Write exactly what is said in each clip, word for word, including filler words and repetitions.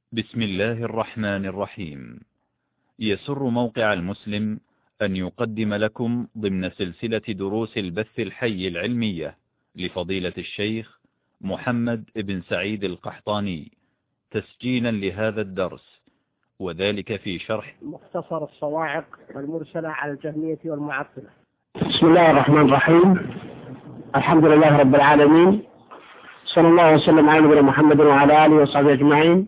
بسم الله الرحمن الرحيم. يسر موقع المسلم أن يقدم لكم ضمن سلسلة دروس البث الحي العلمية لفضيلة الشيخ محمد بن سعيد القحطاني تسجيلا لهذا الدرس، وذلك في شرح مختصر الصواعق والمرسلة على الجهمية والمعطلة. بسم الله الرحمن الرحيم. الحمد لله رب العالمين، صلى الله وسلم على نبينا محمد وعلى آله وصحبه أجمعين.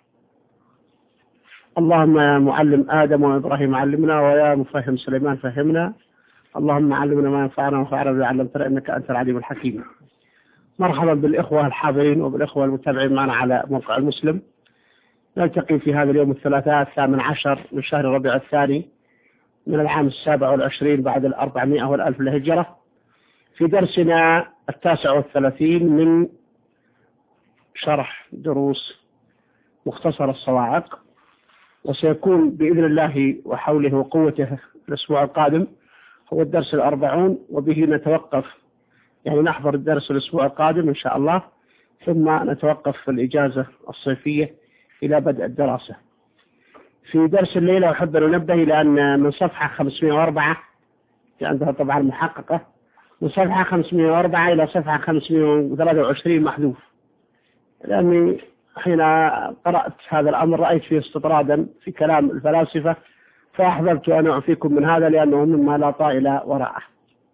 اللهم يا معلم آدم وإبراهيم علمنا، ويا مفهم سليمان فهمنا. اللهم علمنا ما ينفعنا وانفعنا بما علمتنا، إنك أنت العليم الحكيم. مرحبا بالإخوة الحاضرين وبالإخوة المتابعين معنا على موقع المسلم. نلتقي في هذا اليوم الثلاثاء الثامن عشر من شهر ربيع الثاني من العام السابع والعشرين بعد الأربعمائة والألف للهجرة، في درسنا التاسع والثلاثين من شرح دروس مختصر الصواعق، وسيكون بإذن الله وحوله وقوته الأسبوع القادم هو الدرس الأربعون، وبه نتوقف، يعني نحضر الدرس الأسبوع القادم إن شاء الله، ثم نتوقف في الإجازة الصيفية إلى بدء الدراسة. في درس الليلة أحب أن ننبه إلى أن من صفحة خمسمائة وأربعة، عندها طبعا محققة، من صفحة خمسمائة وأربعة إلى صفحة خمسمائة وثلاثة وعشرين محذوف، لأني حين قرأت هذا الأمر رأيت فيه استطرادا في كلام الفلاسفة، فأحببت أن أعفيكم من هذا لأنه مما لا طائل وراءه.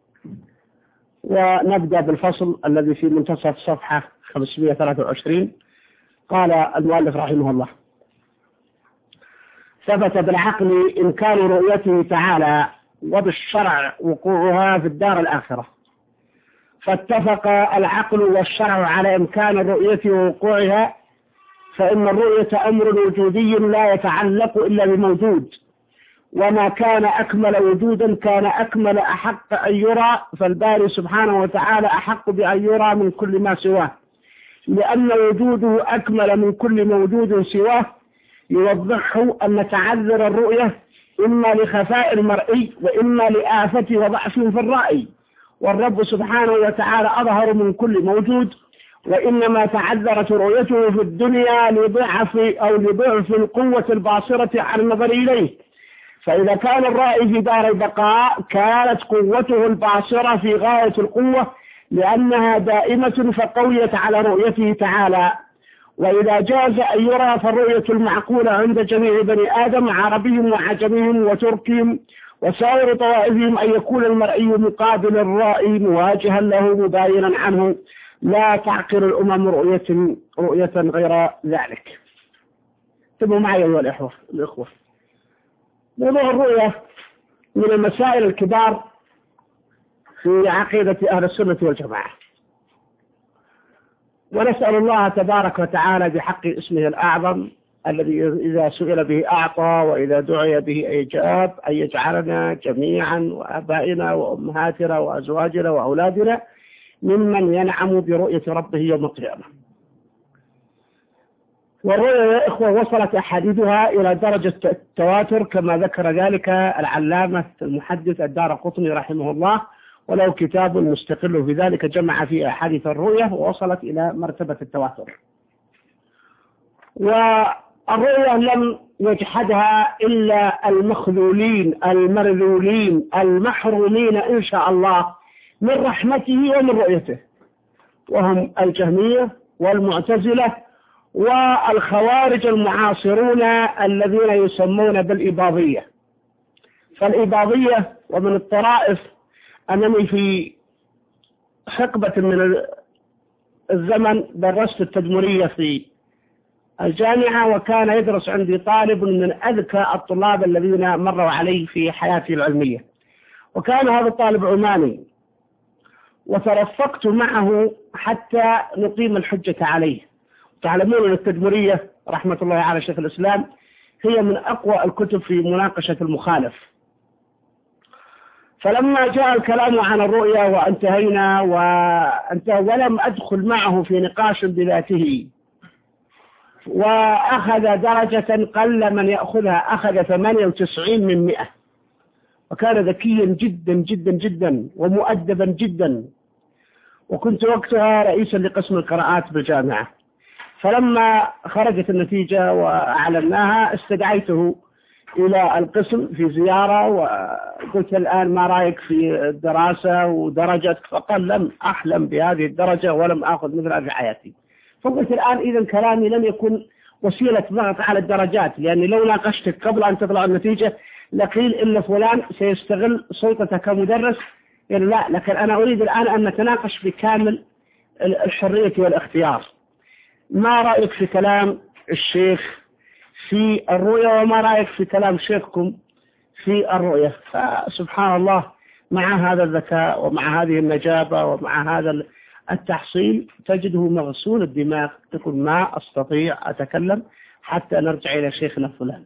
ونبدأ بالفصل الذي في منتصف صفحة خمسمائة وثلاثة وعشرين. قال المؤلف رحمه الله: ثبت بالعقل إمكان رؤيته تعالى، وبالشرع وقوعها في الدار الآخرة. فاتفق العقل والشرع على إمكان الرؤية ووقوعها، فإن الرؤية أمر وجودي لا يتعلق إلا بموجود، وما كان أكمل وجودا كان أكمل أحق أن يرى، فالباري سبحانه وتعالى أحق بأن يرى من كل ما سواه، لأن وجوده أكمل من كل موجود سواه. يوضحه أن تعذر الرؤية إما لخفاء المرئي وإما لآفة وضعف في الرأي، والرب سبحانه وتعالى أظهر من كل موجود، وإنما تعذرت رؤيته في الدنيا لضعف أو لضعف القوة الباصرة عن النظر إليه. فإذا كان الرأي في دار البقاء كانت قوته الباصرة في غاية القوة لأنها دائمة فقويت على رؤيته تعالى. وإذا جاز أن يرى فالرؤية المعقولة عند جميع بني آدم، عربيهم وعجميهم وتركهم وسائر طوائفهم، أن يكون المرئي مقابل الرأي مواجها له مباينا عنه، لا تعقل الأمم رؤية رؤية غير ذلك. انتبهوا معي أيها الإخوة الإخوة موضوع الرؤية من المسائل الكبار في عقيدة أهل السنة والجماعة، ونسأل الله تبارك وتعالى بحق اسمه الأعظم الذي إذا سئل به أعطى وإذا دعي به أجاب، أن يجعلنا جميعا وآبائنا وأمهاتنا وأزواجنا وأولادنا ممن ينعم برؤية ربه يوم القيامة. والرؤيا يا إخوة وصلت أحاديثها إلى درجة التواتر كما ذكر ذلك العلامة المحدث الدارقطني رحمه الله، وله كتاب مستقل في ذلك جمع فيه أحاديث الرؤيا ووصلت إلى مرتبة التواتر. والرؤيا لم يجحدها إلا المخذولين المرذولين المحرومين إن شاء الله من رحمته ومن رؤيته، وهم الجهمية والمعتزلة والخوارج المعاصرون الذين يسمون بالإباضية. فالإباضية ومن الطرائف أنني في حقبة من الزمن درست التدمرية في الجامعة، وكان يدرس عندي طالب من أذكى الطلاب الذين مروا علي في حياتي العلمية، وكان هذا الطالب عماني، وترفقت معه حتى نقيم الحجة عليه. تعلمون أن التدمرية رحمة الله على شيخ الإسلام هي من أقوى الكتب في مناقشة المخالف. فلما جاء الكلام عن الرؤيا وانتهينا وانتهى ولم أدخل معه في نقاش بذاته، وأخذ درجة قل من يأخذها، أخذ ثمانية وتسعين من مئة، وكان ذكيا جدا جدا جدا ومؤدبا جدا، وكنت وقتها رئيسا لقسم القراءات بالجامعة. فلما خرجت النتيجة وأعلناها استدعيته إلى القسم في زيارة وقلت الآن ما رأيك في الدراسة ودرجتك؟ فقال لم أحلم بهذه الدرجة ولم أخذ مثلها في حياتي. فقلت الآن إذا كلامي لم يكن وسيلة ضغط على الدرجات، لأني لو ناقشتك قبل أن تطلع النتيجة لقيل إن فلان سيستغل سلطته كمدرس، يعني لا، لكن أنا أريد الآن أن نتناقش بكامل الحرية والاختيار. ما رأيك في كلام الشيخ في الرؤية وما رأيك في كلام شيخكم في الرؤية؟ فسبحان الله مع هذا الذكاء ومع هذه النجابة ومع هذا التحصيل تجده مغسول الدماغ، تقول ما أستطيع أتكلم حتى نرجع إلى شيخنا فلان.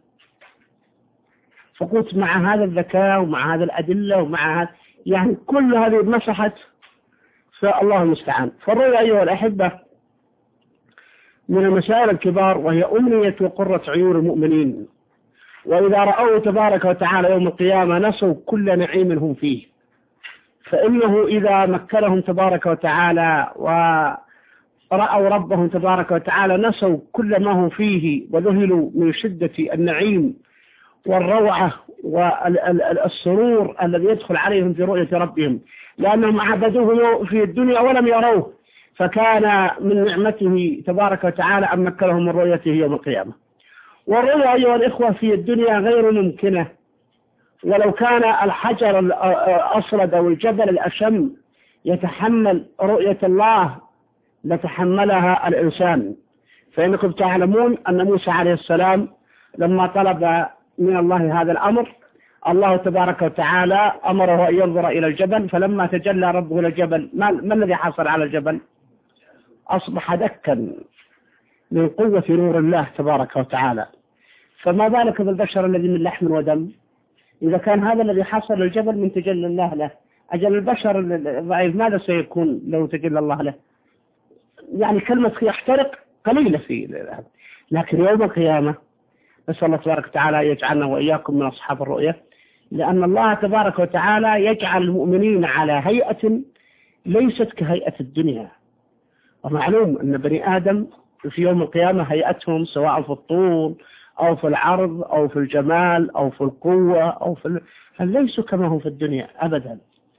فقلت مع هذا الذكاء ومع هذا الأدلة ومع هذا يعني كل هذه مسحت، فالله المستعان. فالرؤيا أيها الأحبة من المسائل الكبار، وهي أمنية وقرة عيون المؤمنين، وإذا رأوه تبارك وتعالى يوم القيامة نسوا كل نعيم هم فيه، فإنه إذا مكنهم تبارك وتعالى ورأوا ربهم تبارك وتعالى نسوا كل ما هم فيه وذهلوا من شدة النعيم والروعة والسرور الذي يدخل عليهم في رؤية ربهم، لأنهم عبدوه في الدنيا ولم يروه، فكان من نعمته تبارك وتعالى أن مكنهم من رؤيته يوم القيامة. والرؤيا أيها الإخوة في الدنيا غير ممكنة، ولو كان الحجر الأصلد أو الجبل الأشم يتحمل رؤية الله لتحملها الإنسان. فإنكم تعلمون أن موسى عليه السلام لما طلب من الله هذا الأمر، الله تبارك وتعالى أمره أن ينظر إلى الجبل، فلما تجلى ربه إلى الجبل ما, ما الذي حصل على الجبل؟ أصبح دكا من قوة نور الله تبارك وتعالى. فما بالك بالبشر الذي من لحم ودم؟ إذا كان هذا الذي حصل للجبل من تجلى الله له، أجل البشر الضعيف ماذا سيكون لو تجلى الله له؟ يعني كلمة يحترق قليلة فيه، لكن يوم القيامة نسأل الله تبارك وتعالى يجعلنا وإياكم من أصحاب الرؤية، لأن الله تبارك وتعالى يجعل المؤمنين على هيئة ليست كهيئة الدنيا. ومعلوم أن بني آدم في يوم القيامة هيئتهم سواء في الطول أو في العرض أو في الجمال أو في القوة أو في ال... فليسوا كما هم في الدنيا أبدا.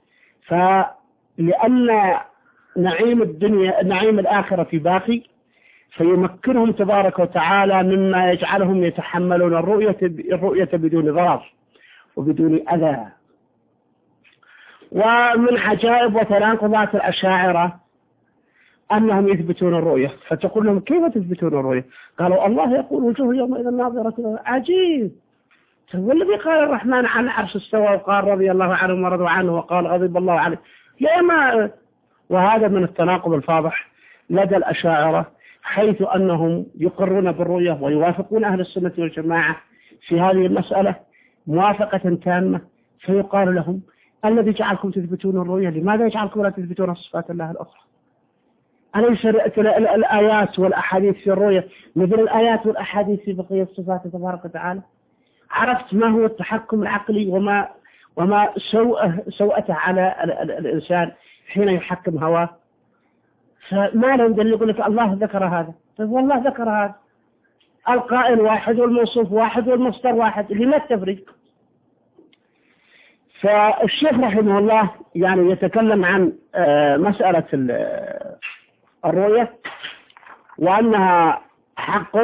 فلأن نعيم الدنيا نعيم الآخرة باقي، فيمكنهم تبارك وتعالى مما يجعلهم يتحملون الرؤية الرؤية بدون ضرر وبدون أذى. ومن عجائب وتناقضات الأشاعرة أنهم يثبتون الرؤية، فتقول لهم كيف تثبتون الرؤية؟ قالوا الله يقول وجوه يومئذ ناظرة. عجيب، والذي قال الرحمن عن العرش استوى وقال رضي الله عنه ورضوا عنه وقال غضب الله عليه لا ما. وهذا من التناقض الفاضح لدى الأشاعرة، حيث أنهم يقرون بالرؤية ويوافقون أهل السنة والجماعة في هذه المسألة موافقة تامة، فيقال لهم الذي جعلكم تثبتون الرؤية لماذا يجعلكم لا تثبتون صفات الله الأخرى؟ أليس الآيات والأحاديث في الرؤية مثل الآيات والأحاديث في بقية الصفات تبارك وتعالى؟ عرفت ما هو التحكم العقلي وما وما سوءه سوءته على الإنسان حين يحكم هواه. فما لهم دليل يقول لك الله ذكر هذا، طيب والله ذكر هذا، القائل واحد والموصوف واحد والمصدر واحد، لما التفريق؟ فالشيخ رحمه الله يعني يتكلم عن مسألة الرؤية وأنها حق،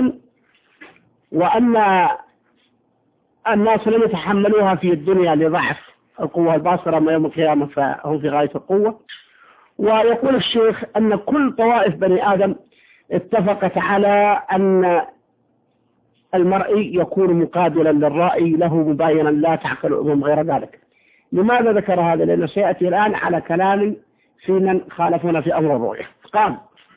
وأن الناس لم يتحملوها في الدنيا لضعف القوة الباصرة، أما يوم القيامة فهم في غاية القوة. ويقول الشيخ أن كل طوائف بني آدم اتفقت على أن المرئي يكون مقابلا للرأي له مباينا لا تعقل أمم غير ذلك. لماذا ذكر هذا؟ لأنه سيأتي الآن على كلام في من خالفون في أمر الرؤية. قال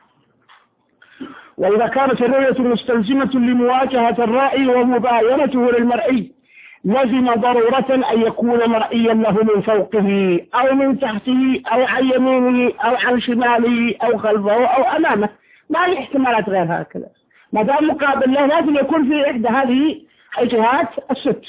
وإذا كانت الرؤية مستلزمة لمواجهة الرأي ومباينته للمرئي لزم ضرورة أن يكون مرئيا له من فوقه أو من تحته أو عن يمينه أو عن شماله أو خلفه أو أمامه، ما هي احتمالات غير هكذا. ما دام مقابل له لازم يكون في إحدى هذه الجهات الست.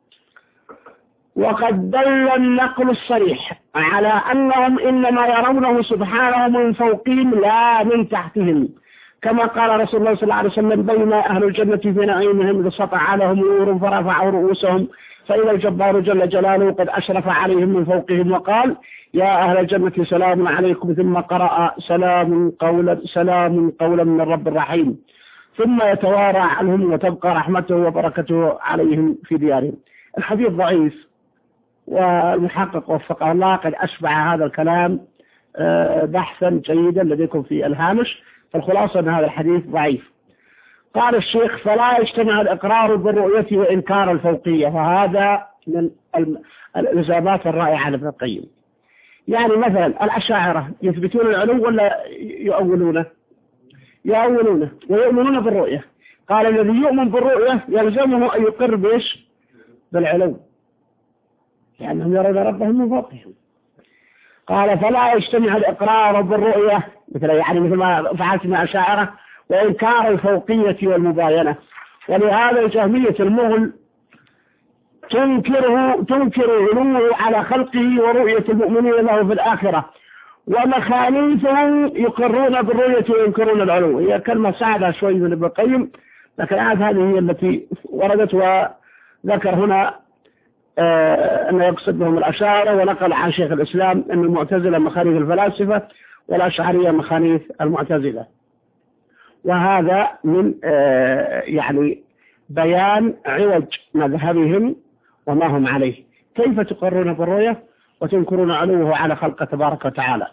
وقد دل النقل الصريح على أنهم إنما يرونه سبحانه من فوقهم لا من تحتهم، كما قال رسول الله صلى الله عليه وسلم بين أهل الجنة في نعيمهم إذ سطع لهم نور فرفعوا رؤوسهم فإذا الجبار جل جلاله قد أشرف عليهم من فوقهم وقال يا أهل الجنة سلام عليكم، ثم قرأ سلام قولا سلام قولا من الرب الرحيم، ثم يتوارى عنهم وتبقى رحمته وبركته عليهم في ديارهم. الحديث ضعيف، والمحقق وفقه الله قد أشبع هذا الكلام بحثا جيدا لديكم في الهامش، فالخلاصة أن هذا الحديث ضعيف. قال الشيخ فلا يجتمع الإقرار بالرؤية وإنكار الفوقية، وهذا من الإلزامات الرائعة لابن القيم. يعني مثلا الأشاعرة يثبتون العلو ولا يؤولونه؟ يؤولونه ويؤمنون بالرؤية. قال الذي يؤمن بالرؤية يلزمه أن يقر بإيش؟ بالعلو، لأنهم يرون ربهم من فوقهم. قال فلا يجتمع الإقرار بالرؤية مثل يعني مثل ما فعلت مع الأشاعرة وإنكار الفوقية والمباينة. ولهذا الجهمية المغل تنكره تنكر علوه على خلقه ورؤية المؤمنين له في الآخرة، ومخاليفهم يقرون بالرؤية وينكرون العلو. هي كلمة صعبة شوي من ابن القيم، لكن هذه هي التي وردت، وذكر هنا آه أنه يقصد بهم الأشاعرة، ونقل عن شيخ الإسلام أن المعتزلة مخانيث الفلاسفة والأشعرية مخانيث المعتزلة. وهذا من آه يعني بيان عوج مذهبهم وما هم عليه. كيف تقرون بالرؤية وتنكرون علوه على خلقه تبارك وتعالى؟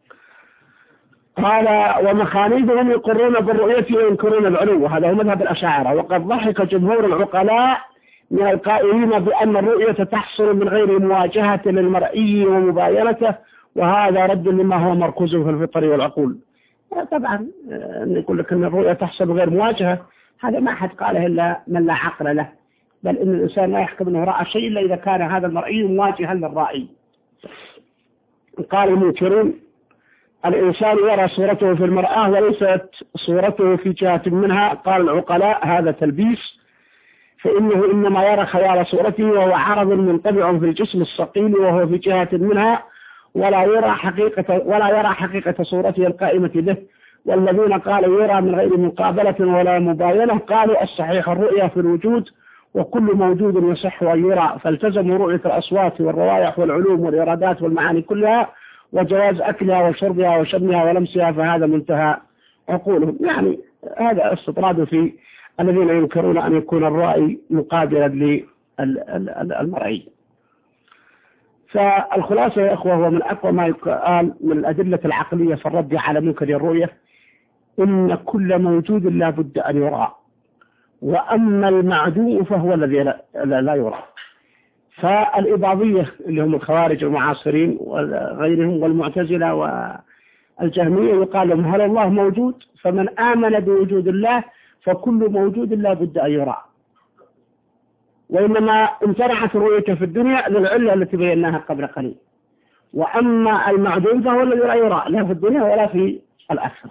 قال ومخانيثهم يقرون بالرؤية وينكرون العلو، هذا هو مذهب الأشاعرة. وقد ضحك جمهور العقلاء من القائلين بأن الرؤية تحصل من غير مواجهة للمرئي ومباينته، وهذا رد لما هو مركوز في الفطر والعقول. طبعا نقول لك أن الرؤية تحصل من غير مواجهة، هذا ما أحد قاله إلا من لا عقل له، بل إن الإنسان لا يحكم أنه رأى شيء إلا إذا كان هذا المرئي مواجها للرائي. قال المنكرون الإنسان يرى صورته في المرآة وليست صورته في جهة منها. قال العقلاء هذا تلبيس، فإنه إنما يرى خيال صورته وهو عرض منطبع في الجسم الصقيل وهو في جهة منها، ولا يرى حقيقة ولا يرى حقيقة صورته القائمة به. والذين قالوا يرى من غير مقابلة ولا مباينة قالوا الصحيح الرؤية في الوجود، وكل موجود يصح أن يرى، فالتزموا رؤية الأصوات والروائح والعلوم والإرادات والمعاني كلها، وجواز أكلها وشربها وشمها ولمسها، فهذا منتهى عقولهم. يعني هذا استطراد في الذين ينكرون أن يكون الرأي مقابلا للمرئي. فالخلاصة يا أخوة هو من أقوى ما يقال من الأدلة العقلية في الرد على منكر الرؤية إن كل موجود لا بد أن يرى، وأما المعدوم فهو الذي لا, لا يرى. فالإباضية اللي هم الخوارج المعاصرين وغيرهم والمعتزلة والجهمية يقال لهم هل الله موجود؟ فمن آمن بوجود الله فكل موجود لا بد أن يرى، وإنما امتنعت رؤيته في الدنيا للعلة التي بيناها قبل قليل. وأما المعدوم فهو الذي لا يرى لا في الدنيا ولا في الآخرة.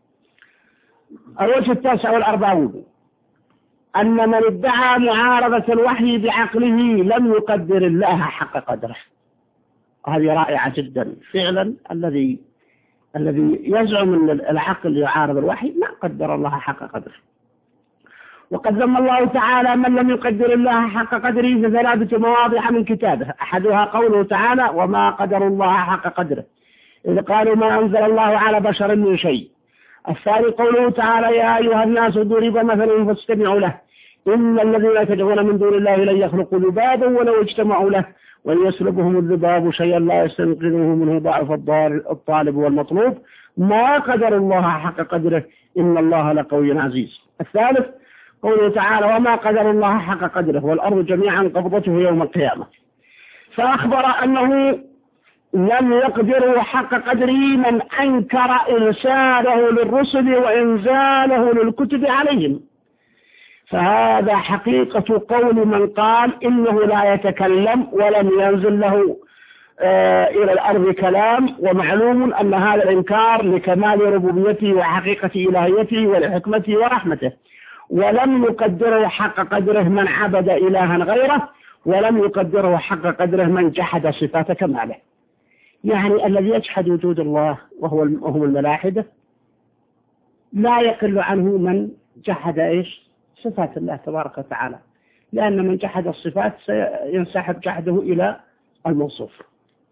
الوجه التاسع والأربعون أن من ادعى معارضة الوحي بعقله لم يقدر الله حق قدره. هذه رائعة جدا فعلا. الذي الذي يزعم أن العقل يعارض الوحي ما قدر الله حق قدره. وقد ذم الله تعالى من لم يقدر الله حق قدره في ثلاثة مواضع من كتابه. أحدها قوله تعالى وما قدر الله حق قدره إذ قالوا ما أنزل الله على بشر من شيء. الثاني قوله تعالى يا أيها الناس ضرب مثل فاستمعوا له إن الذين تدعون من دون الله لن يخلقوا ذبابا ولو اجتمعوا له وإن يسلبهم الذباب شيئا لا يستنقذوه منه ضعف الطالب والمطلوب ما قدر الله حق قدره إن الله لقوي عزيز. الثالث قوله تعالى وما قدر الله حق قدره والأرض جميعا قبضته يوم القيامة. فأخبر أنه لم يقدروا حق قدره من أنكر إرساله للرسل وإنزاله للكتب عليهم. فهذا حقيقة قول من قال إنه لا يتكلم ولم ينزل له آه إلى الأرض كلام. ومعلوم أن هذا الإنكار لكمال ربوبيته وحقيقة إلهيته ولحكمته ورحمته. ولم يقدره حق قدره من عبد إلها غيره، ولم يقدره حق قدره من جحد صفات كماله. يعني الذي يجحد وجود الله وهو وهم الملاحدة لا يقل عنه من جحد إيش صفات الله تبارك وتعالى، لأن من جحد الصفات سينسحب جحده إلى الموصوف.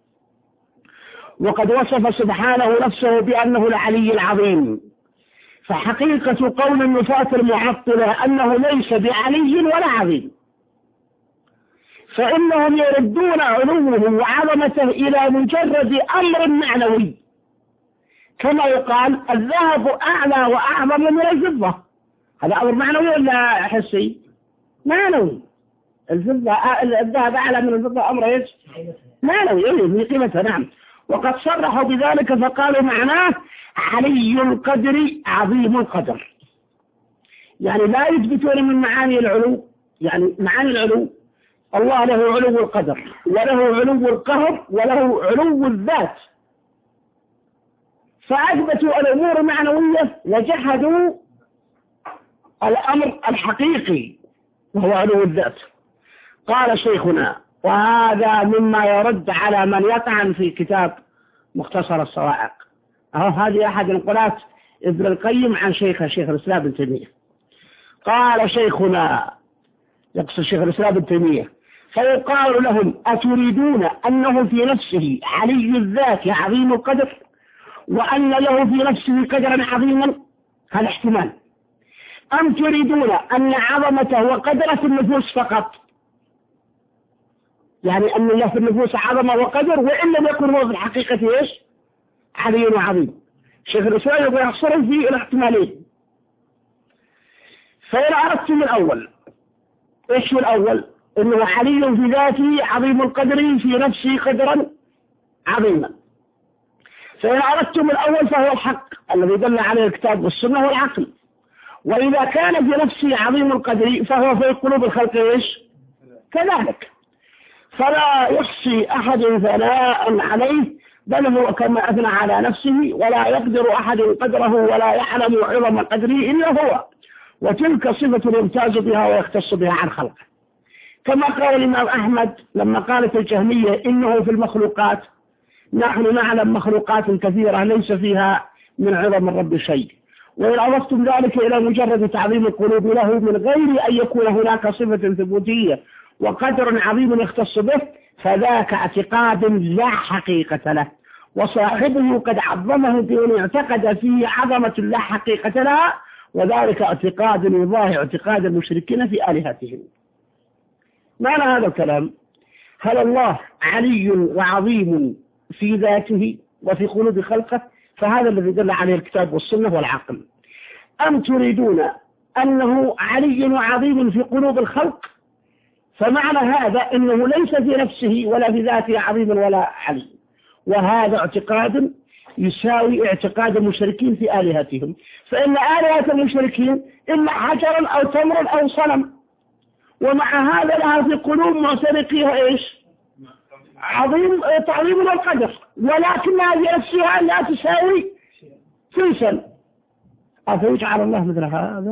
وقد وصف سبحانه نفسه بأنه العلي العظيم، فحقيقة قول النفاة المعطلة أنه ليس بعلي ولا عظيم، فإنهم يردون علوه وعظمته إلى مجرد أمر معنوي، كما يقال الذهب أعلى وأعظم من الفضة، هذا أمر معنوي ولا حسي؟ معنوي. الفضة الذهب أعلى من الفضة أمر إيش؟ معنوي يعني في قيمتها. نعم. وقد صرحوا بذلك فقالوا معناه علي القدر عظيم القدر، يعني لا يثبتون من معاني العلو، يعني معاني العلو الله له علو القدر وله علو القهر وله علو الذات، فأثبتوا الأمور المعنوية وجحدوا الأمر الحقيقي وهو علو الذات. قال شيخنا وهذا مما يرد على من يطعن في كتاب مختصر الصواعق. أهو هذه أحد نقولات ابن القيم عن شيخ شيخ الإسلام ابن تيمية. قال شيخنا يقصد شيخ الإسلام ابن تيمية فيقال لهم أتريدون أنه في نفسه علي الذات عظيم القدر وأن له في نفسه قدرا عظيما؟ هذا احتمال. أم تريدون أن عظمته وقدره في النفوس فقط، يعني أن الله في النفوس عظمة وقدر وإن لم يكن هو في الحقيقة إيش علي وعظيم؟ شيخ الإسلام يقول يحصر في الاحتمالين. فإن أردتم الأول إيش هو الأول؟ إنه علي في ذاته عظيم القدر في نفسه قدرا عظيما. فإن أردتم الأول فهو الحق الذي دل عليه الكتاب والسنة والعقل، وإذا كان في نفسه عظيم القدر فهو في قلوب الخلق إيش كذلك، فلا يحصي أحد ثناء عليه، بل هو كما أثنى على نفسه، ولا يقدر أحد قدره ولا يعلم عظم قدره إلا هو، وتلك صفة يمتاز بها ويختص بها عن خلقه. كما قال الإمام أحمد لما قالت الجهمية إنه في المخلوقات نحن نعلم مخلوقات كثيرة ليس فيها من عظم الرب شيء، وإن أضفتم ذلك إلى مجرد تعظيم القلوب له من غير أن يكون هناك صفة ثبوتية وقدر عظيم يختص به، فذاك اعتقاد لا حقيقة له، وصاحبه قد عظمه بأن اعتقد فيه عظمة لا حقيقة لها، وذلك اعتقاد يضاهي اعتقاد المشركين في آلهتهم. معنى هذا الكلام هل الله علي وعظيم في ذاته وفي قلوب خلقه؟ فهذا الذي دل عليه الكتاب والسنة والعقل. أم تريدون أنه علي وعظيم في قلوب الخلق؟ فمعنى هذا أنه ليس في نفسه ولا في ذاته عظيم ولا علي، وهذا اعتقاد يساوي اعتقاد المشركين في آلهتهم، فإن آلهة المشركين إما حجرا أو تمرا أو صنم، ومع هذا لها في قلوب معتنقيها إيش عظيم تعظيم القدر، ولكنها في نفسها لا تساوي فلسا. أفيجعل الله مثل هذا؟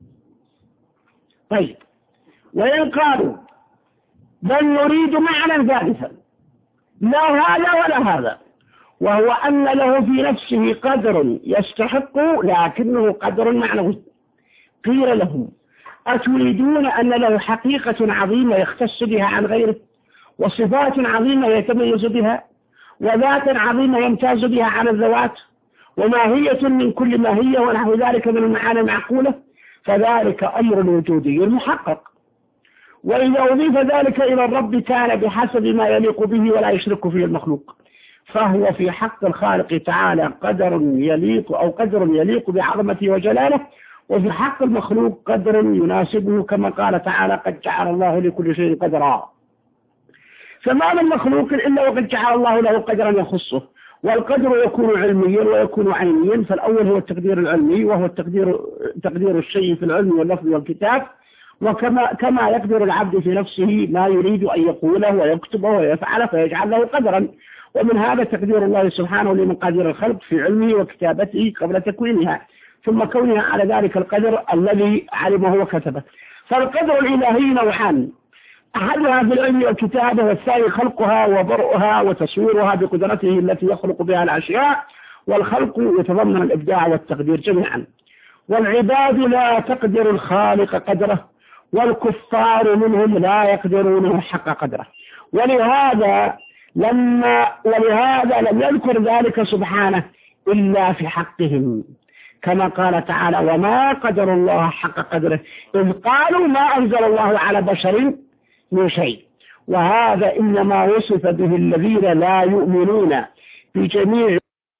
طيب، وإن قالوا بل نريد معنى ثالثا لا هذا ولا هذا، وهو أن له في نفسه قدر يستحق لكنه قدر معنوي، قيل لهم أتريدون أن له حقيقة عظيمة يختص بها عن غيره، وصفات عظيمة يتميز بها، وذات عظيمة يمتاز بها عن الذوات، وماهية من كل ماهية ونحو ذلك من المعاني المعقولة، فذلك أمر وجودي محقق. وإذا أضيف ذلك إلى الرب كان بحسب ما يليق به ولا يشرك فيه المخلوق، فهو في حق الخالق تعالى قدر يليق أو قدر يليق بعظمته وجلاله، وفي حق المخلوق قدر يناسبه، كما قال تعالى قد جعل الله لكل شيء قدرا. فما من مخلوق إلا وقد جعل الله له قدرا يخصه، والقدر يكون علميا ويكون عينيا، فالأول هو التقدير العلمي وهو التقدير تقدير الشيء في العلم واللفظ والكتاب، وكما كما يقدر العبد في نفسه ما يريد أن يقوله ويكتبه ويفعله فيجعل له قدرا، ومن هذا تقدير الله سبحانه لمقادير الخلق في علمه وكتابته قبل تكوينها، ثم كونها على ذلك القدر الذي علمه وكتبه. فالقدر الإلهي نوعان، أحدها في العلم والكتابة، والثاني خلقها وبرئها وتصويرها بقدرته التي يخلق بها الأشياء، والخلق يتضمن الإبداع والتقدير جميعا. والعباد لا تقدر الخالق قدره، والكفار منهم لا يقدرونه حق قدره. ولهذا لما ولهذا لم يذكر ذلك سبحانه إلا في حقهم، كما قال تعالى: وما قدر الله حق قدره إذ قالوا ما أنزل الله على بشر من شيء. وهذا إنما وصف به الذين لا يؤمنون بجميع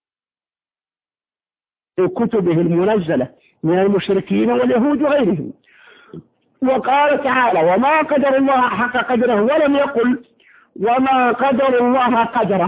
كتبه المنزلة من المشركين واليهود وغيرهم. وقال تعالى: وما قدر الله حق قدره، ولم يقل وما قدر الله قدره،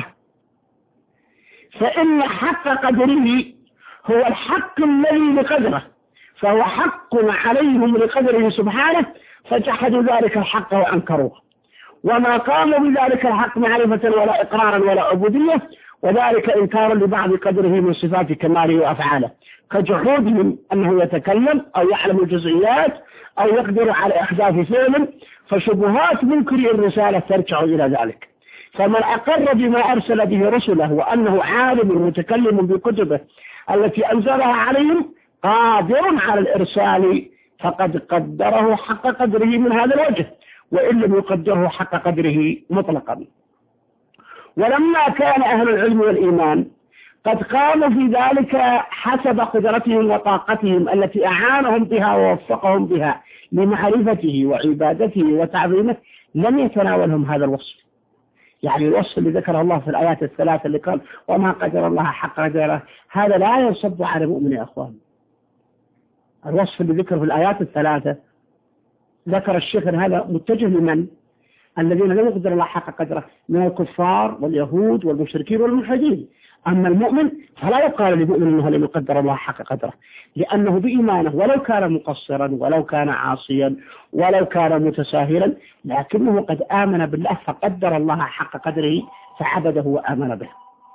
فإن حق قدره هو الحق الذي لقدره، فهو حق عليهم لقدره سبحانه، فجحدوا ذلك الحق وأنكروه، وما قاموا بذلك الحق معرفة ولا إقرارا ولا عبودية، وذلك إنكارا لبعض قدره من صفات كماله وأفعاله، كجحودهم أنه يتكلم أو يعلم الجزئيات أو يقدر على إحداث فعل، فشبهات منكري الرسالة ترجع إلى ذلك. فمن أقر بما أرسل به رسله وأنه عالم متكلم بكتبه التي أنزلها عليهم قادر على الإرسال، فقد قدره حق قدره من هذا الوجه، وإن لم يقدره حق قدره مطلقا. ولما كان أهل العلم والإيمان قد قاموا في ذلك حسب قدرتهم وطاقتهم التي أعانهم بها ووفقهم بها لمعرفته وعبادته وتعظيمه، لم يتناولهم هذا الوصف. يعني الوصف اللي ذكره الله في الآيات الثلاثة اللي قال وما قدر الله حق قدره، هذا لا ينصب على مؤمن يا أخوان. الوصف اللي ذكره في الآيات الثلاثة ذكر الشيخ هذا متجه لمن؟ الذين لم يقدر الله حق قدره من الكفار واليهود والمشركين والملحدين. أما المؤمن فلا يقال للمؤمن أنه لم يقدر الله حق قدره، لأنه بإيمانه ولو كان مقصرا ولو كان عاصيا ولو كان متساهلا، لكنه قد آمن بالله فقدر الله حق قدره فعبده وآمن به.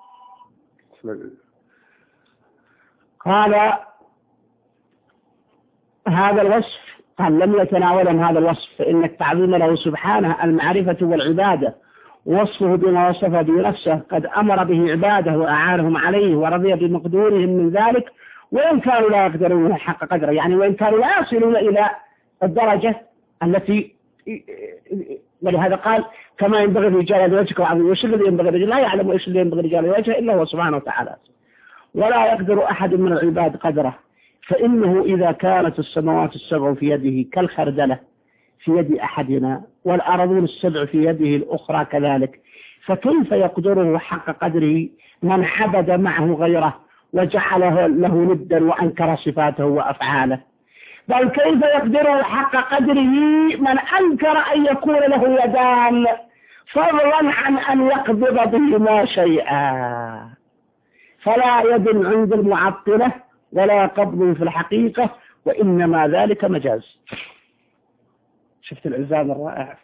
قال هذا الوصف قال لم يتناولهم هذا الوصف، فإن التعظيم له سبحانه المعرفة والعبادة، وصفه بما وصف بنفسه قد أمر به عباده وأعانهم عليه ورضي بمقدورهم من ذلك، وإن كانوا لا يقدرون حق قدره، يعني وإن كانوا لا يصلون إلى الدرجة التي، ولهذا قال كما ينبغي الرجال لوجهك وعظيم، وش الذي ينبغي الرجال؟ لا يعلم وش الذي ينبغي الرجال لوجهه إلا هو سبحانه وتعالى. ولا يقدر أحد من العباد قدره، فإنه إذا كانت السماوات السبع في يده كالخردلة في يد أحدنا والأرضون السبع في يده الأخرى كذلك، فكيف يقدره حق قدره من عبد معه غيره وجعله له ندا وأنكر صفاته وأفعاله؟ بل كيف يقدره حق قدره من أنكر أن يكون له يدان، فضلا عن أن يقبض بهما شيئا. فلا يد عند المعطلة ولا قبض في الحقيقة، وإنما ذلك مجاز. شفت الإلزام الرائع؟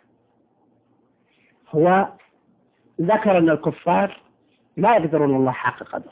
هو ذكر أن الكفار لا يقدرون الله حق قدره،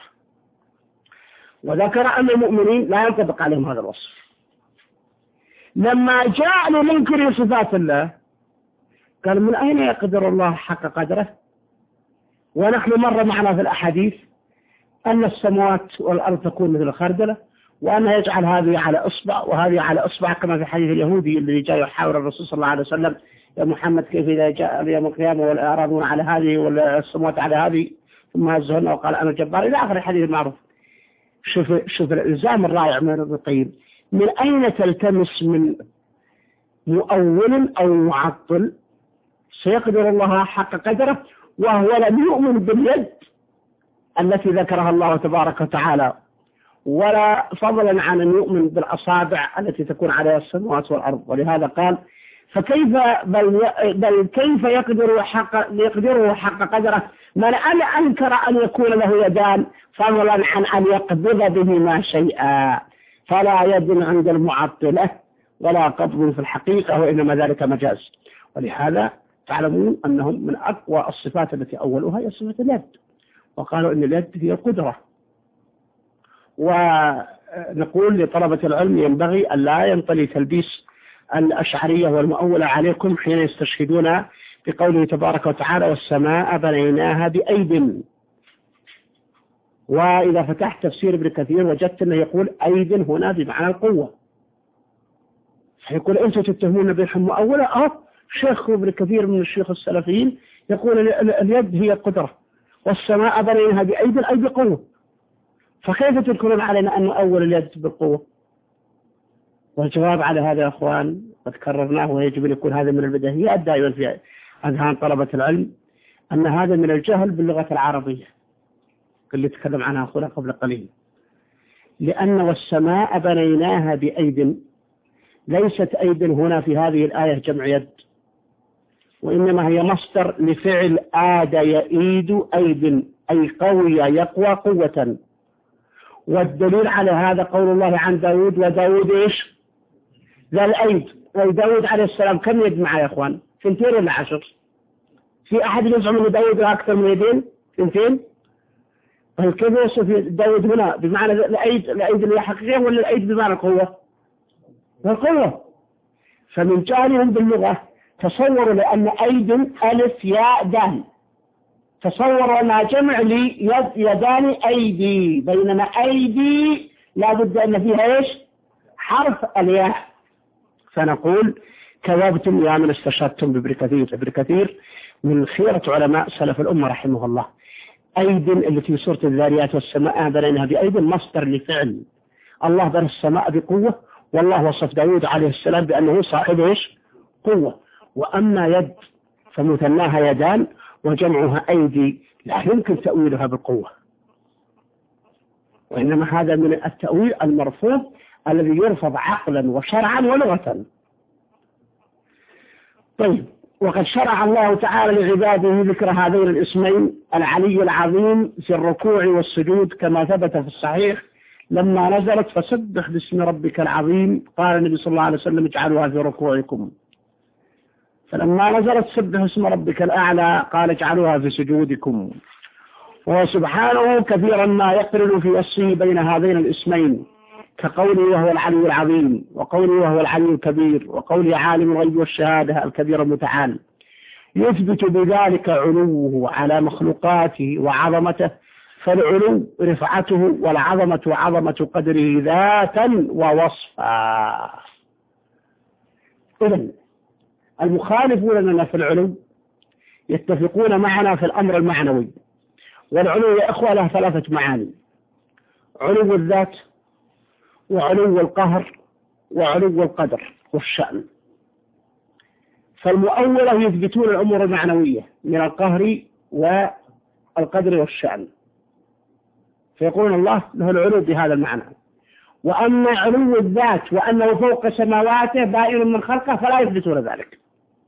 وذكر أن المؤمنين لا ينطبق عليهم هذا الوصف. لما جاء لمنكر صفات الله قال من أين يقدر الله حق قدره؟ ونحن مر معنا في الأحاديث أن السماوات والأرض تكون مثل الخردلة، وأنه يجعل هذه على إصبع وهذه على إصبع، كما في حديث اليهودي الذي جاء يحاور الرسول صلى الله عليه وسلم: يا محمد كيف إذا جاء يوم القيامة والأراضون على هذه والسماوات على هذه ثم هزهن وقال أنا الجبار، إلى آخر الحديث المعروف. شوف شوف الإلزام الرائع من ابن القيم. من أين تلتمس من مؤول أو معطل سيقدر الله حق قدره وهو لم يؤمن باليد التي ذكرها الله تبارك وتعالى، ولا فضلا عن أن يؤمن بالأصابع التي تكون عليها السماوات والأرض؟ ولهذا قال فكيف بل, بل كيف يقدر حق يقدره حق قدره من أن أنكر أن يكون له يدان، فضلا عن أن يقبض بهما شيئا. فلا يد عند المعطلة ولا قبض في الحقيقة، وإنما ذلك مجاز. ولهذا تعلمون أنهم من أقوى الصفات التي أولها هي صفة اليد، وقالوا إن اليد هي القدرة. ونقول لطلبة العلم ينبغي أن لا ينطلي تلبيس الأشعرية والمؤولة عليكم حين يستشهدون بقوله تبارك وتعالى والسماء بنيناها بأيد. وإذا فتحت تفسير ابن كثير وجدت أنه يقول أيد هنا بمعنى القوة، فيقول أنتم تتهمون بالحم مؤولة. أه شيخ ابن كثير من الشيخ السلفيين يقول اليد هي القدرة والسماء بنيناها بأيد أي بقوة، فكيف تنكرون علينا أن نؤول اليد بالقوة؟ والجواب على هذا يا أخوان قد كررناه ويجب أن يكون هذا من البديهيات دائما في أذهان طلبة العلم، أن هذا من الجهل باللغة العربية اللي تكلم عنها أخونا قبل قليل. لأن والسماء بنيناها بأيد، ليست أيد هنا في هذه الآية جمع يد، وإنما هي مصدر لفعل آد يئيد أيد، أي قوي يقوى قوة. والدليل على هذا قول الله عن داود وداود إيش ذا الأيد. وداود عليه السلام كم يد معه يا أخوان؟ ثنتين ولا عشر؟ في أحد يزعم أن داود أكثر من يدين؟ ثنتين؟ طيب كيف يوصف داود هنا بمعنى الأيد الأيد اللي حقيقية ولا الأيد بمعنى القوة؟ القوة. فمن جهلهم باللغة تصوروا لأن أيد ألف ياء دال، تصوروا أنها جمع لي يد يدان أيدي، بينما أيدي لا بد أن فيها إيش؟ حرف الياء. فنقول كذبتم يا من استشهدتم بابن كثير. ابن كثير من خيرة علماء سلف الأمة رحمه الله. أيد اللي في سورة الذاريات والسماء بنيناها بأيد مصدر لفعل. الله بنى السماء بقوة، والله وصف داود عليه السلام بأنه صاحب إيش؟ قوة. وأما يد فمثناها يدان وجمعها أيدي، لا يمكن تأويلها بالقوة، وإنما هذا من التأويل المرفوض الذي يرفض عقلا وشرعا ولغة. طيب، وقد شرع الله تعالى لعباده ذكر هذين الاسمين العلي العظيم في الركوع والسجود كما ثبت في الصحيح لما نزلت فسبح باسم ربك العظيم، قال النبي صلى الله عليه وسلم اجعلوها في ركوعكم. فلما نزلت سبح اسم ربك الأعلى قال اجعلوها في سجودكم. وهو سبحانه كثيرا ما يقرن في وصفه بين هذين الاسمين، كقوله وهو العلي العظيم، وقوله وهو العلي الكبير، وقوله عالم الغيب والشهادة الكبير المتعال، يثبت بذلك علوه على مخلوقاته وعظمته. فالعلو رفعته، والعظمة عظمة قدره ذاتا ووصفا. إذن المخالفون لنا في العلو يتفقون معنا في الأمر المعنوي. والعلو يا إخوة له ثلاثة معاني: علو الذات، وعلو القهر، وعلو القدر والشأن. فالمؤولة يثبتون الأمور المعنوية من القهر والقدر والشأن، فيقولون الله له العلو بهذا المعنى. وأما علو الذات وأنه فوق سماواته بائن من خلقه فلا يثبتون ذلك.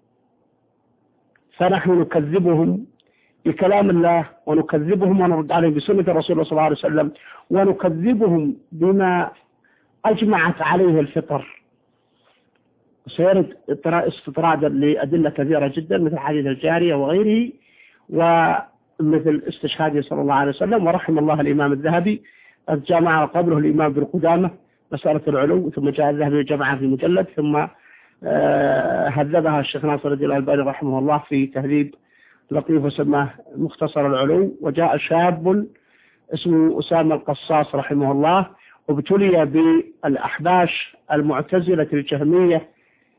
فنحن نكذبهم بكلام الله، ونكذبهم ونرد عليهم بسنة الرسول صلى الله عليه وسلم، ونكذبهم بما أجمعت عليه الفطر. سيرد استطرادا لأدلة كثيرة جدا مثل حديث الجارية وغيره، ومثل استشهاده صلى الله عليه وسلم. ورحم الله الإمام الذهبي قد جمع قبله الإمام بن قدامة مسألة العلو، ثم جاء الذهبي وجمعها في مجلد، ثم هذبها الشيخ ناصر الدين الألباني رحمه الله في تهذيب لطيف وسماه مختصر العلو. وجاء شاب اسمه أسامة القصاص رحمه الله وابتلي بالأحباش المعتزلة الجهمية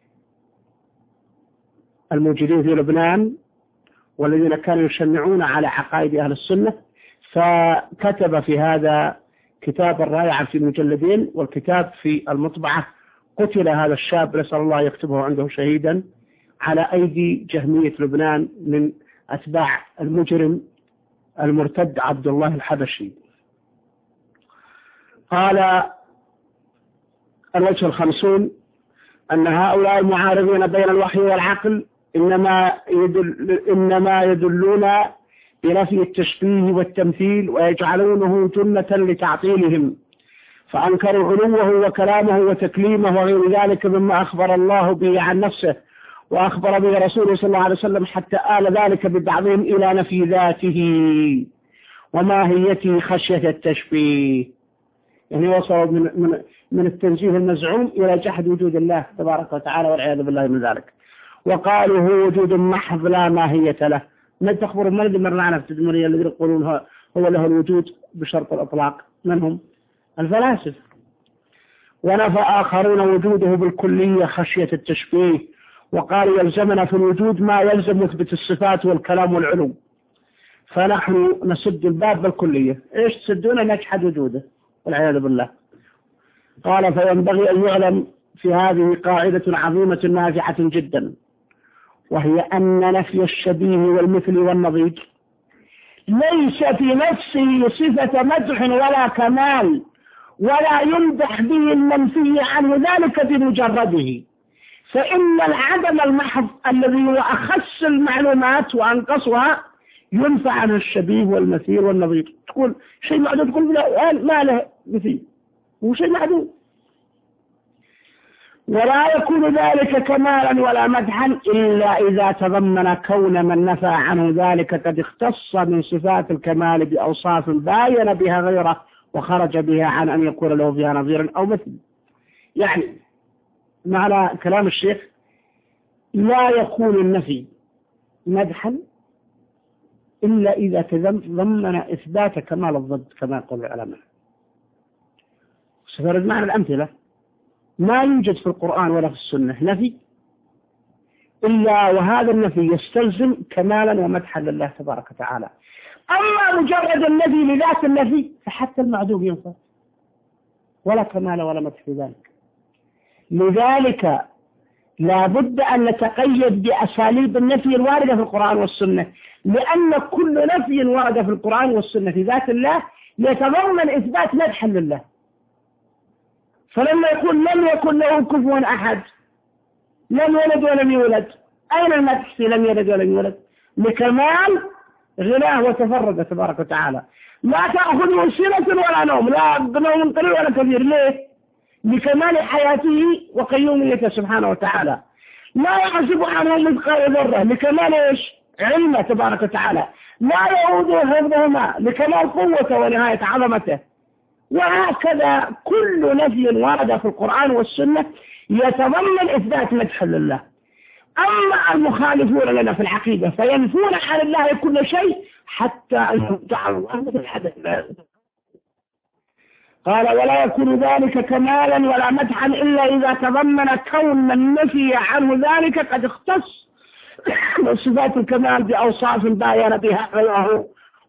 الموجودين في لبنان، والذين كانوا يشنعون على عقائد أهل السنة، فكتب في هذا كتابا رائعا في مجلدين، والكتاب في المطبعة. قتل هذا الشاب، نسأل الله يكتبه عنده شهيدا، على أيدي جهمية لبنان من أتباع المجرم المرتد عبد الله الحبشي. قال الوجه الخمسون أن هؤلاء المعارضين بين الوحي والعقل إنما يدل إنما يدلون بنفي التشبيه والتمثيل، ويجعلونه جنة لتعطيلهم، فأنكروا علوه وكلامه وتكليمه وغير ذلك مما أخبر الله به عن نفسه وأخبر به رسوله صلى الله عليه وسلم، حتى آل ذلك ببعضهم إلى نفي ذاته وماهيته خشية التشبيه. يعني وصلوا من, من, من التنزيه المزعوم إلى جحد وجود الله تبارك وتعالى والعياذ بالله من ذلك. وقالوا هو وجود محض لا ماهية له. من تخبر من الذي مر معنا في التدمرية الذين يقولون هو له الوجود بشرط الإطلاق، منهم الفلاسفة. ونفى آخرون وجوده بالكلية خشية التشبيه، وقالوا يلزمنا في الوجود ما يلزم مثبت الصفات والكلام والعلوم، فنحن نسد الباب بالكلية. إيش تسدون؟ نجحد وجوده والعياذ بالله. قال فينبغي أن يعلم في هذه قاعدة عظيمة نافعة جدا، وهي أن نفي الشبيه والمثل والنظير ليس في نفسه صفة مدح ولا كمال، ولا يمدح به المنفي عنه ذلك بمجرده، فإن العدم المحض الذي هو أخص المعلومات وأنقصها ينفع عن الشبيه والمثيل والنظير. تقول شيء معدود، تقول لا ما له مثيل، هو شيء معدود. ولا يكون ذلك كمالا ولا مدحا إلا إذا تضمن كون من نفى عنه ذلك قد اختص من صفات الكمال بأوصاف باين بها غيره وخرج بها عن أن يكون له فيها نظير أو مثل. يعني معنى كلام الشيخ لا يكون النفي مدحا إلا إذا تضمن إثبات كمال الضد كما يقول العلماء. سفرد معنى الأمثلة: ما يوجد في القرآن ولا في السنة نفي إلا وهذا النفي يستلزم كمالا ومدحا لله تبارك وتعالى. أما مجرد النفي لذات النفي فحتى المعدوم ينفى، ولا كمال ولا مدح في ذلك. لذلك لا بد أن نتقيد بأساليب النفي الواردة في القرآن والسنة، لأن كل نفي ورد في القرآن والسنة في ذات الله يتضمن إثبات مدحا لله. فلما يقول لم يكن له كفوا أحد، لم يلد ولم يولد، أين المدح في لم يلد ولم يولد؟ لكمال غناه وتفرد تبارك وتعالى. لا تأخذه سنة ولا نوم، لا نوم قليل ولا كبير. ليه؟ لكمال حياته وقيوميته سبحانه وتعالى. لا يحسب عنه مثقال ذرة، لكمال ايش؟ علمه تبارك وتعالى. لا يعود حفظهما، لكمال قوته ونهاية عظمته. وهكذا كل نفي ورد في القرآن والسنة يتضمن إثبات مدح لله. أما المخالفون لنا في العقيدة فينفون عن الله كل شيء حتى أن تعالوا مثل الحدث. قال ولا يكون ذلك كمالا ولا مدحا إلا إذا تضمن كون النفي عنه ذلك قد اختص صفات الكمال بأوصاف باين بها غيره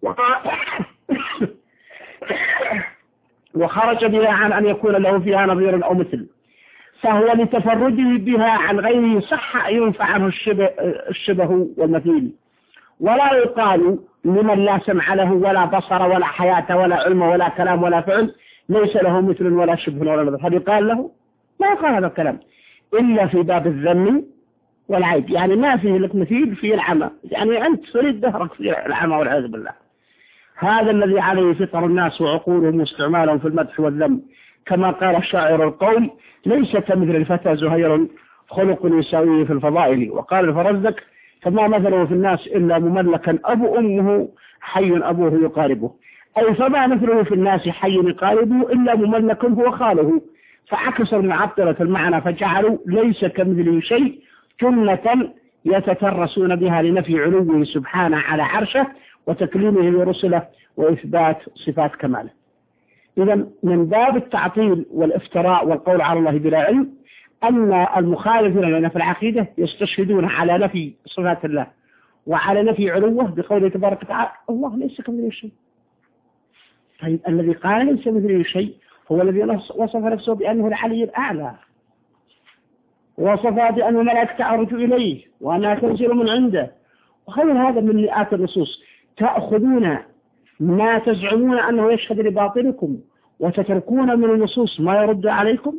وخرج بها عن أن يكون له فيها نظير أو مثل، فهو لتفرده بها عن غيره صح أن ينفع عنه الشبه, الشبه والمثيل. ولا يقال لمن لا سمع له ولا بصر ولا حياة ولا علم ولا كلام ولا فعل ليس له مثل ولا شبه ولا نظير، هل يقال له؟ ما يقال هذا الكلام إلا في باب الذم والعيب، يعني ما فيه لك مثيل فيه العمى، يعني أنت تريد دهرك فيه العمى والعياذ بالله. هذا الذي عليه فطر الناس وعقولهم واستعمالهم في المدح والذم، كما قال الشاعر القول ليس كمثل الفتى زهير خلق يساويه في الفضائل. وقال الفرزدق فما مثله في الناس إلا مملكا أبو أمه حي أبوه يقاربه، أي فما مثله في الناس حي يقاربه إلا مملك هو خاله. فعكس المعطلة المعنى فجعلوا ليس كمثله شيء جملة يتترسون بها لنفي علوه سبحانه على عرشه وتكليمه لرسله وإثبات صفات كماله. إذا من باب التعطيل والافتراء والقول على الله بلا علم أن المخالفين لنا في العقيدة يستشهدون على نفي صفات الله وعلى نفي علوه بقوله تبارك وتعالى الله ليس كمثله شيء. طيب الذي قال ليس كمثله شيء هو الذي وصف نفسه بأنه العلي الأعلى، وصف بأنه ملائكة تعرج إليه وأنها تنزل من عنده، وخير هذا من مئات النصوص. تأخذون ما تزعمون أنه يشهد لباطلكم وتتركون من النصوص ما يرد عليكم.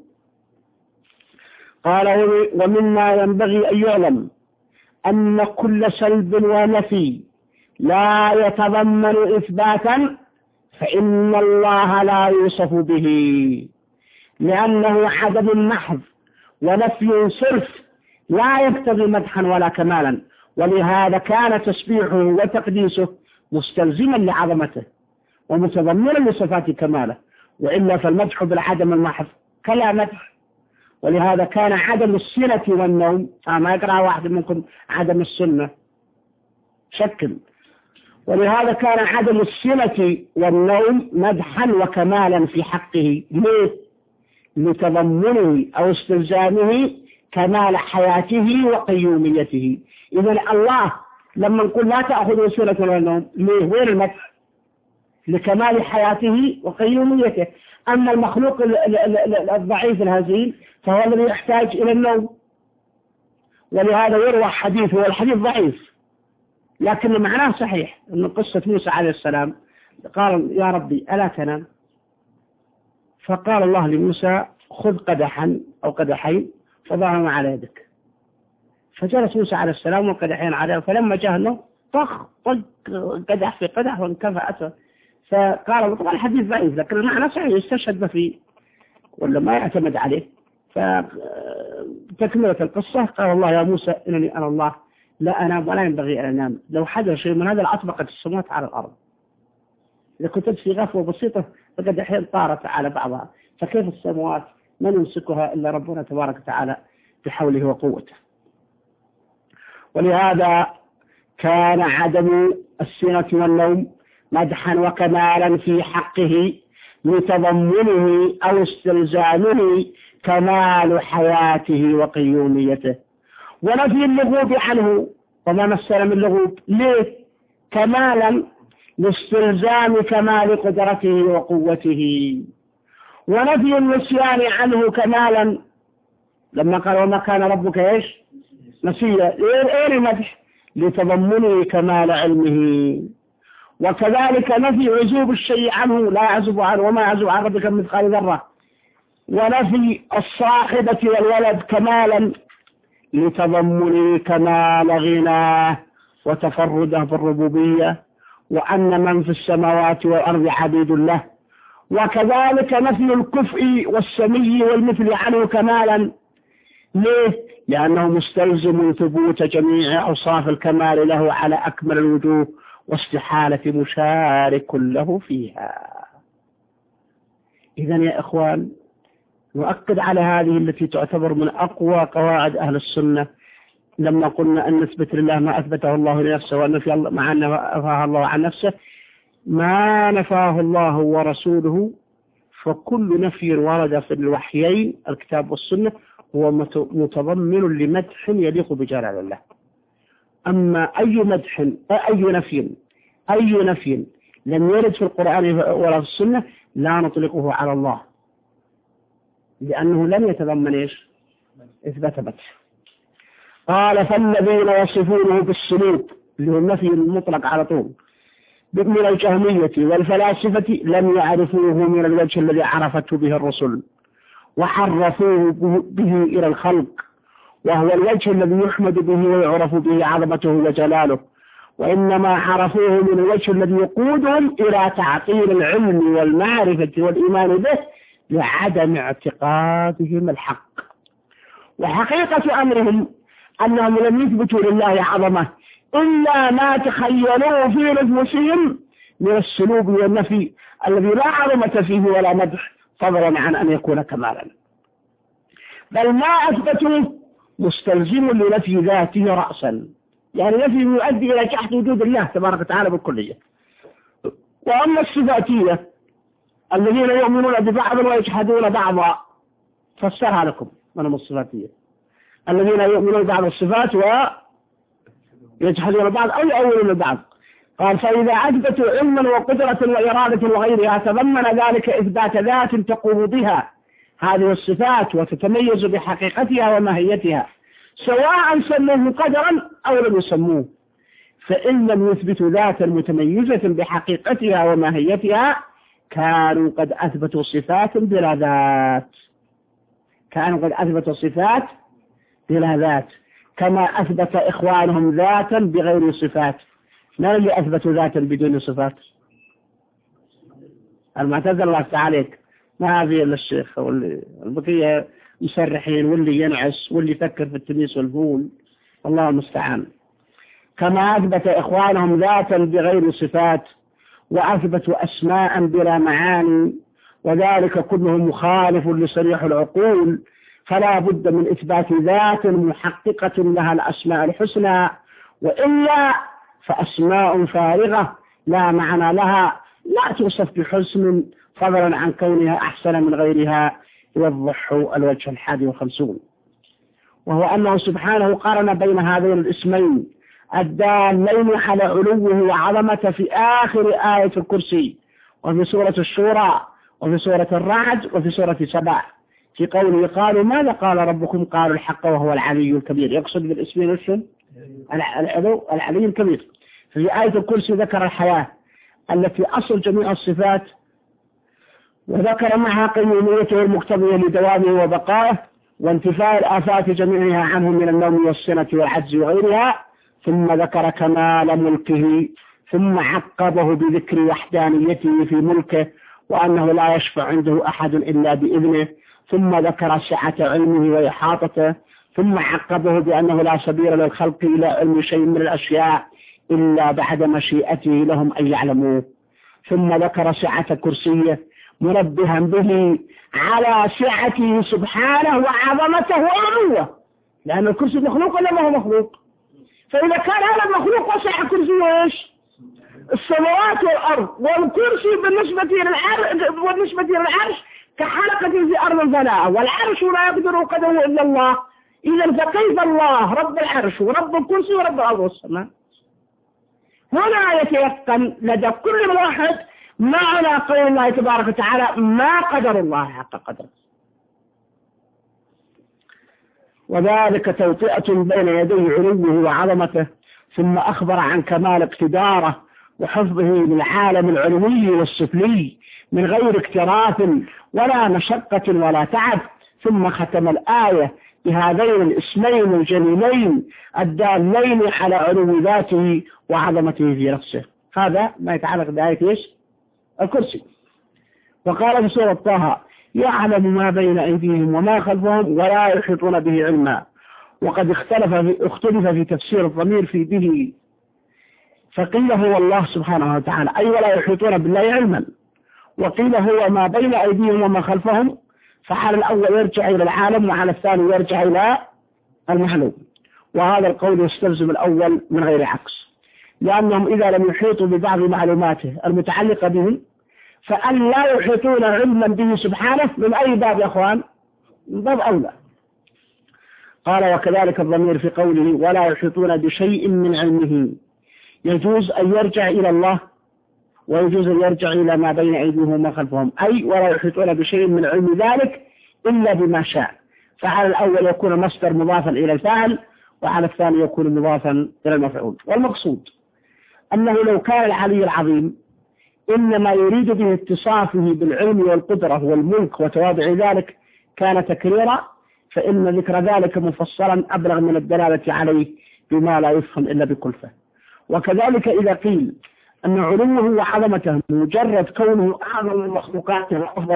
قال ومما ينبغي أن يعلم أن كل سلب ونفي لا يتضمن إثباتا فإن الله لا يوصف به، لأنه عدم محض ونفي صرف لا يقتضي مدحا ولا كمالا، ولهذا كان تسبيحه وتقديسه مستلزما لعظمته ومتضمنا لصفات كماله، وإلا فالمدح بالعدم المحض كلا مدح. ولهذا كان عدم السنة والنوم، ما يقرأ واحد منكم عدم السنة شكل، ولهذا كان عدم السنة والنوم مدحا وكمالا في حقه. ليه؟ لتضمنه أو استلزامه كمال حياته وقيوميته. إذا الله لما نقول لا تأخذ سنة ولا نوم، ليه؟ وين المدح؟ لكمال حياته وقيوميته. أما المخلوق الضعيف الهزيل فهو الذي يحتاج إلى النوم. ولهذا يروى حديث، هو الحديث ضعيف لكن معناه صحيح، أن قصة موسى عليه السلام قال يا ربي ألا تنام؟ فقال الله لموسى خذ قدحا أو قدحين فضعهما على يدك. فجلس موسى عليه السلام والقدحين عليه، فلما جاء النوم طخ طق قدح في قدح وانكفى أسفل. فقال طبعا الحديث ضعيف لكن المعنى صحيح يستشهد به فيه ولا ما يعتمد عليه. فتكملة القصة قال الله يا موسى إنني أنا الله لا أنام ولا ينبغي أن أنام، لو حدث شيء من هذا لأطبقت السماوات على الأرض. إذا كنت في غفوة بسيطة فقد أحيان طارت على بعضها، فكيف السماوات من يمسكها إلا ربنا تبارك وتعالى بحوله وقوته. ولهذا كان عدم السنة والنوم مدحا وكمالا في حقه لتضمنه أو استلزامه كمال حياته وقيوميته، ونفي اللغوب عنه. وما مثل من لغوب ليه؟ كمالا لاستلزام كمال قدرته وقوته، ونفي النسيان عنه كمالا لما قال وما كان ربك ايش نسيا، ايه مدح لتضمنه كمال علمه. وكذلك نفي عزوب الشيء عنه لا يعزب عنه وما يعزب عن ربك من مثقال ذرة، ونفي الصاحبة والولد كمالا لتضمنه كمال غناه وتفرده بالربوبية، وأن من في السماوات والأرض عبيد له. وكذلك نفي الكفء والسمي والمثل عنه كمالا. ليه؟ لأنه مستلزم ثبوت جميع أوصاف الكمال له على أكمل الوجوه واستحالة مشارك له فيها. إذن يا إخوان نؤكد على هذه التي تعتبر من أقوى قواعد أهل السنة لما قلنا أن نثبت لله ما أثبته الله لنفسه وأن في الله مع أن نفاه الله عن نفسه ما نفاه الله ورسوله. فكل نفي ورد في الوحيين الكتاب والسنة هو متضمن لمدح يليق بجلال الله. أما أي مدح أي نفي أي نفي لم يرد في القرآن ولا في السنة لا نطلقه على الله، لأنه لم يتضمن إيش؟ إثبات مدح. قال فالذين يصفونه بالسلوك اللي هو النفي المطلق على طول من الجهمية والفلاسفة لم يعرفوه من الوجه الذي عرفته به الرسل وحرفوه به إلى الخلق، وهو الوجه الذي يحمد به ويعرف به عظمته وجلاله، وإنما عرفوه من الوجه الذي يقودهم إلى تعطيل العلم والمعرفة والإيمان به لعدم اعتقادهم الحق. وحقيقة أمرهم أنهم لم يثبتوا لله عظمة إلا ما تخيلوه في نفوسهم من السلوب والنفي الذي لا عظمة فيه ولا مدح فضلا عن أن يكون كمالا، بل ما أثبتوه مستلزم لنفي ذاته رأسا، يعني نفي يؤدي إلى جحد وجود الله تبارك وتعالى بالكلية. وأما الصفاتية الذين يؤمنون ببعض ويجحدون بعضا فسرها لكم من الصفاتية الذين يؤمنون ببعض الصفات ويجحدون بعض أو يؤولون بعض. قال فإذا أثبتوا علما وقدرة وإرادة وغيرها تضمن ذلك إثبات ذات تقوم بها هذه الصفات وتتميز بحقيقتها وماهيتها سواء سموه قدرا أو لم يسموه. فإن لم يثبتوا ذاتا متميزة بحقيقتها وماهيتها كانوا قد أثبتوا صفات بلا ذات كانوا قد أثبتوا صفات بلا ذات كما أثبت إخوانهم ذاتا بغير صفات. من اللي أثبتوا ذاتا بدون صفات؟ المعتزلة الله تعالى ما في إلا الشيخ واللي البقية مسرحين واللي ينعس واللي يفكر في التميس والفول الله المستعان. كما أثبت إخوانهم ذاتا بغير صفات وأثبتوا أسماء بلا معاني، وذلك كله مخالف لصريح العقول، فلا بد من إثبات ذات محققة لها الأسماء الحسنى، وإلا فأسماء فارغة لا معنى لها لا توصف بحسن فضلا عن كونها أحسن من غيرها، يوضح الوجه الحادي والخمسون، وهو أنه سبحانه قارن بين هذين الاسمين الدالين على علوه وعظمته في آخر آية الكرسي، وفي سورة الشورى، وفي سورة الرعد، وفي سورة سبع، في قوله قالوا ماذا قال ربكم؟ قالوا الحق وهو العلي الكبير. يقصد بالاسمين الشن العلو العلي الكبير. في آية الكرسي ذكر الحياة التي أصل جميع الصفات، وذكر معها قيوميته المقتضية لدوامه وبقائه وانتفاء الآفات جميعها عنه من النوم والسنة والعجز وغيرها، ثم ذكر كمال ملكه، ثم عقبه بذكر وحدانيته في ملكه وأنه لا يشفع عنده أحد إلا بإذنه، ثم ذكر سعة علمه وإحاطته، ثم عقبه بأنه لا سبيل للخلق إلى علم شيء من الأشياء إلا بعد مشيئته لهم أن يعلموه، ثم ذكر سعة كرسيه منبها به على سعته سبحانه وعظمته وعلوه، لأن الكرسي مخلوق ولا ما هو مخلوق؟ فإذا كان هذا المخلوق وسع كرسيه إيش؟ السماوات والأرض، والكرسي بالنسبة للعرش بالنسبة للعرش كحلقة في أرض الفلاة، والعرش لا يقدر قدره إلا الله. إذا فكيف الله رب العرش ورب الكرسي ورب الأرض والسماء؟ هنا يتيقن لدى كل واحد معنى قول الله تبارك وتعالى ما قدر الله حق قدره، وذلك توطئة بين يدي علوه وعظمته، ثم أخبر عن كمال اقتداره وحفظه للعالم العلوي والسفلي من غير اكتراث ولا مشقة ولا تعب، ثم ختم الآية بهذين الاسمين الجليلين الدالين على علو ذاته وعظمته في نفسه. هذا ما يتعلق بآية إيش؟ الكرسي. وقال في سورة طه يعلم ما بين أيديهم وما خلفهم ولا يحيطون به علما، وقد اختلف في, اختلف في تفسير الضمير في به، فقيل هو الله سبحانه وتعالى أي ولا يحيطون بالله علما، وقيل هو ما بين أيديهم وما خلفهم، فحال الأول يرجع إلى العالم وعلى الثاني يرجع إلى المعلوم، وهذا القول يستلزم الأول من غير عكس، لأنهم إذا لم يحيطوا ببعض معلوماته المتعلقة بهم فأن لا يحيطون علما به سبحانه من أي باب يا أخوان؟ من باب أولى. قال وكذلك الضمير في قوله ولا يحيطون بشيء من علمه، يجوز أن يرجع إلى الله ويجوز أن يرجع إلى ما بين أيديهم وما خلفهم، أي ولا يحيطون بشيء من علم ذلك إلا بما شاء، فعلى الأول يكون مصدر مضافا إلى الفاعل، وعلى الثاني يكون مضافا إلى المفعول. والمقصود أنه لو كان العلي العظيم إنما يريد به اتصافه بالعلم والقدرة والملك وتواضع ذلك كان تكريرا، فإن ذكر ذلك مفصلا أبلغ من الدلالة عليه بما لا يفهم إلا بكلفة. وكذلك إذا قيل أن علوه وعظمته مجرد كونه أعظم المخلوقات وأفضل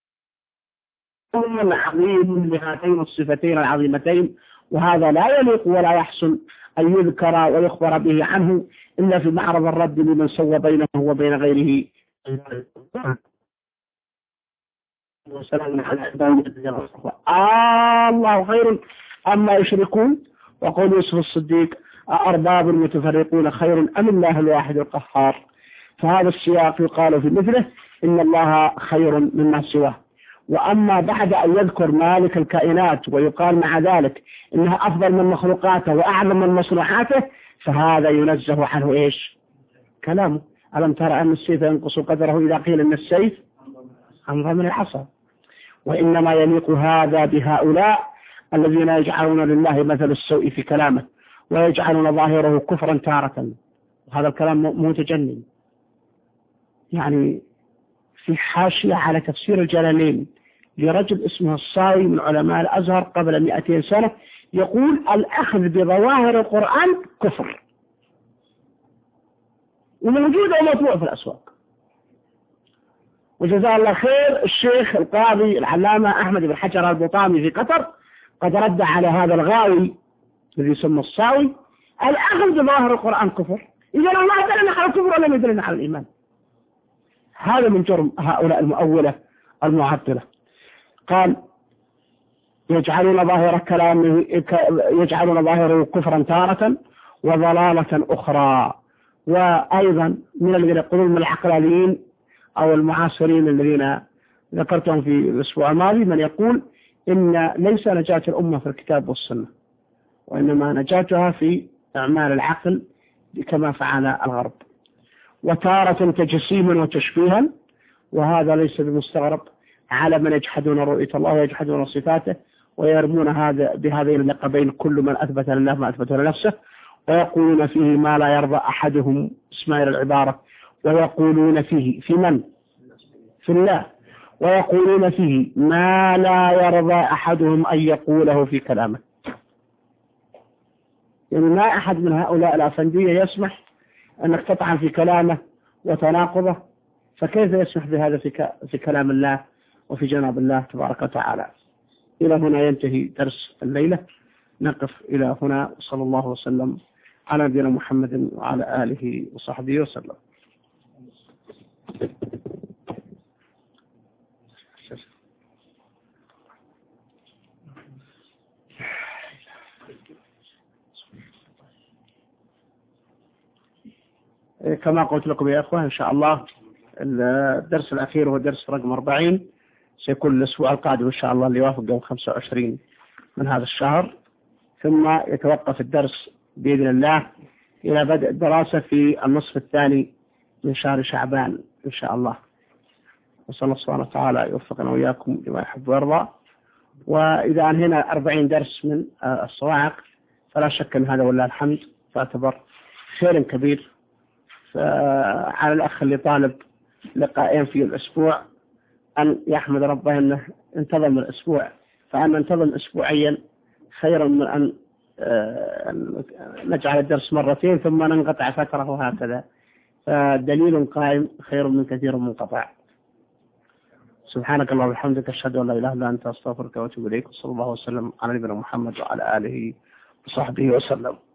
عظيم لهاتين الصفتين العظيمتين، وهذا لا يليق ولا يحسن أن يذكر ويخبر به عنه إلا في معرض الرد لمن سوى بينه وبين غيره. وسلام على عباده آه الله خير أما يشركون. وقول يوسف الصديق أأرباب متفرقون خير أم الله الواحد القهار، فهذا السياق يقال في مثله إن الله خير مما سواه. وأما بعد أن يذكر مالك الكائنات ويقال مع ذلك إنها أفضل من مخلوقاته وأعظم من مصنوعاته، فهذا ينزه عنه إيش؟ كلامه ألم ترى أن السيف ينقص قدره إذا قيل إن السيف أمضى من العصا. وإنما يليق هذا بهؤلاء الذين يجعلون لله مثل السوء في كلامه ويجعلون ظاهره كفرا تارة. وهذا الكلام متجنن. يعني في حاشية على تفسير الجلالين لرجل اسمه الصاوي من علماء الأزهر قبل مئتين سنة يقول الأخذ بظواهر القرآن كفر، وموجود ومطبوع في الأسواق. وجزاه الله خير الشيخ القاضي العلامة أحمد بن حجر البطامي في قطر قد رد على هذا الغاوي الذي يسمى الصاوي الأخذ بظواهر القرآن كفر. إذا الله دلنا على الكفر ولم يدلنا على الإيمان. هذا من جرم هؤلاء المؤولة المعطلة. قال يجعلون ظاهر كلامه يجعلون ظاهره كفرا تارة وضلالة أخرى، وأيضا من الذين يقولون من العقلانيين أو المعاصرين الذين ذكرتهم في الأسبوع الماضي من يقول إن ليس نجاة الأمة في الكتاب والسنة، وإنما نجاتها في أعمال العقل كما فعل الغرب، وتارة تجسيما وتشبيها، وهذا ليس بمستغرب على من يجحدون رؤية الله ويجحدون صفاته ويرمون هذا بهذين اللقبين كل من أثبت لله ما أثبته لنفسه، ويقولون فيه ما لا يرضى أحدهم اسماعيل العبارة، ويقولون فيه في من؟ في الله، ويقولون فيه ما لا يرضى أحدهم أن يقوله في كلامه. يعني ما أحد من هؤلاء الأفندية يسمح أنك تطعن في كلامه وتناقضه، فكيف يسمح بهذا في, في كلام الله وفي جناب الله تبارك وتعالى. إلى هنا ينتهي درس الليلة، نقف إلى هنا، صلى الله وسلم على نبينا محمد وعلى آله وصحبه وسلم. كما قلت لكم يا أخوة إن شاء الله الدرس الأخير هو درس رقم أربعين، سيكون الأسبوع القادم إن شاء الله اللي يوافق يوم خمسة وعشرين من هذا الشهر، ثم يتوقف الدرس بإذن الله إلى بدء الدراسة في النصف الثاني من شهر شعبان إن شاء الله. وصلى الله سبحانه وتعالى يوفقنا وإياكم لما يحب ويرضى. وإذا أنهينا أربعين درس من الصواعق فلا شك أن هذا والله الحمد تعتبر خير كبير. فعلى الأخ اللي طالب لقاءين في الأسبوع أن يحمد ربه أنه انتظم الأسبوع، فأن ننتظم أسبوعيا خيرا من أن نجعل الدرس مرتين ثم ننقطع فترة وهكذا، فدليل قائم خير من كثير منقطع. سبحانك اللهم وبحمدك أشهد أن لا إله إلا أنت أستغفرك وأتوب إليك، وصلى الله وسلم على نبينا محمد وعلى آله وصحبه وسلم.